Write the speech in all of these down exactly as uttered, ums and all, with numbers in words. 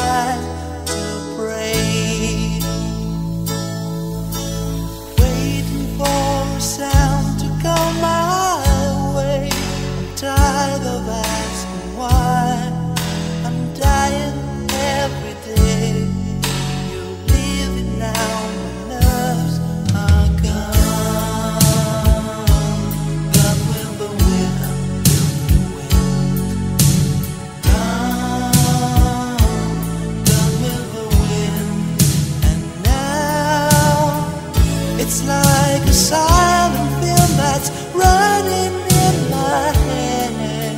time to pray, waiting for a sound to come my way. I'm tired of asking why. I'm dying every day. You leave it now, my nerves are gone. Gone with the wind, gone, gone with the wind. And now it's like a silent film that's running in my head.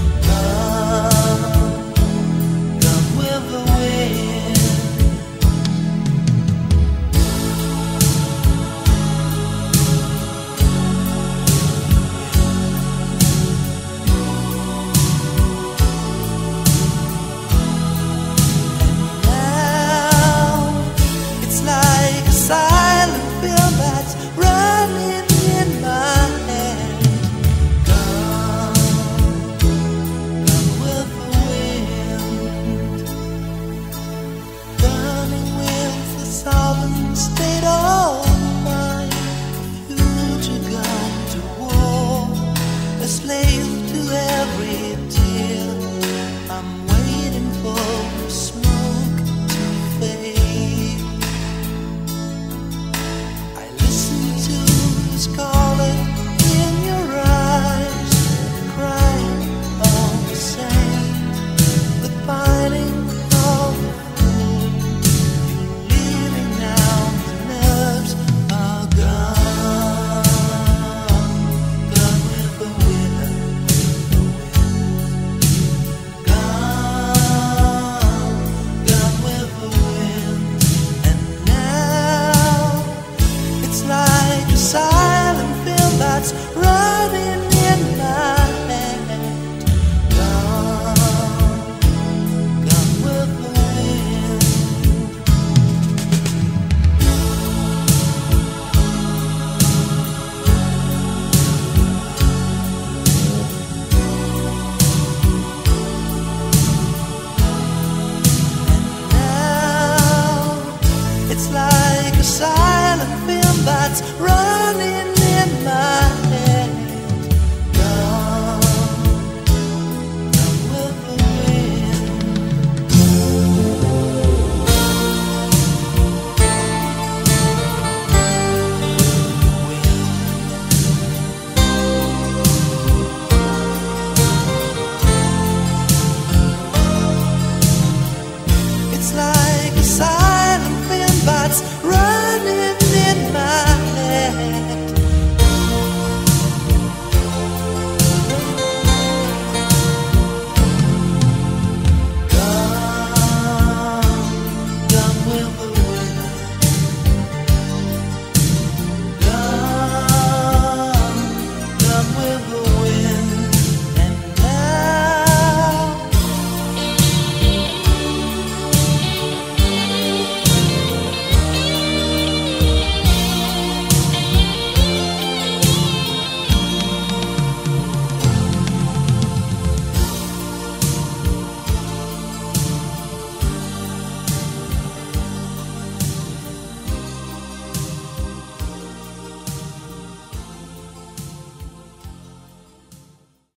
Gone, gone with the wind. Now it's like a silent film that's running in my head. Gone, gone with the wind. Burning with the southern state of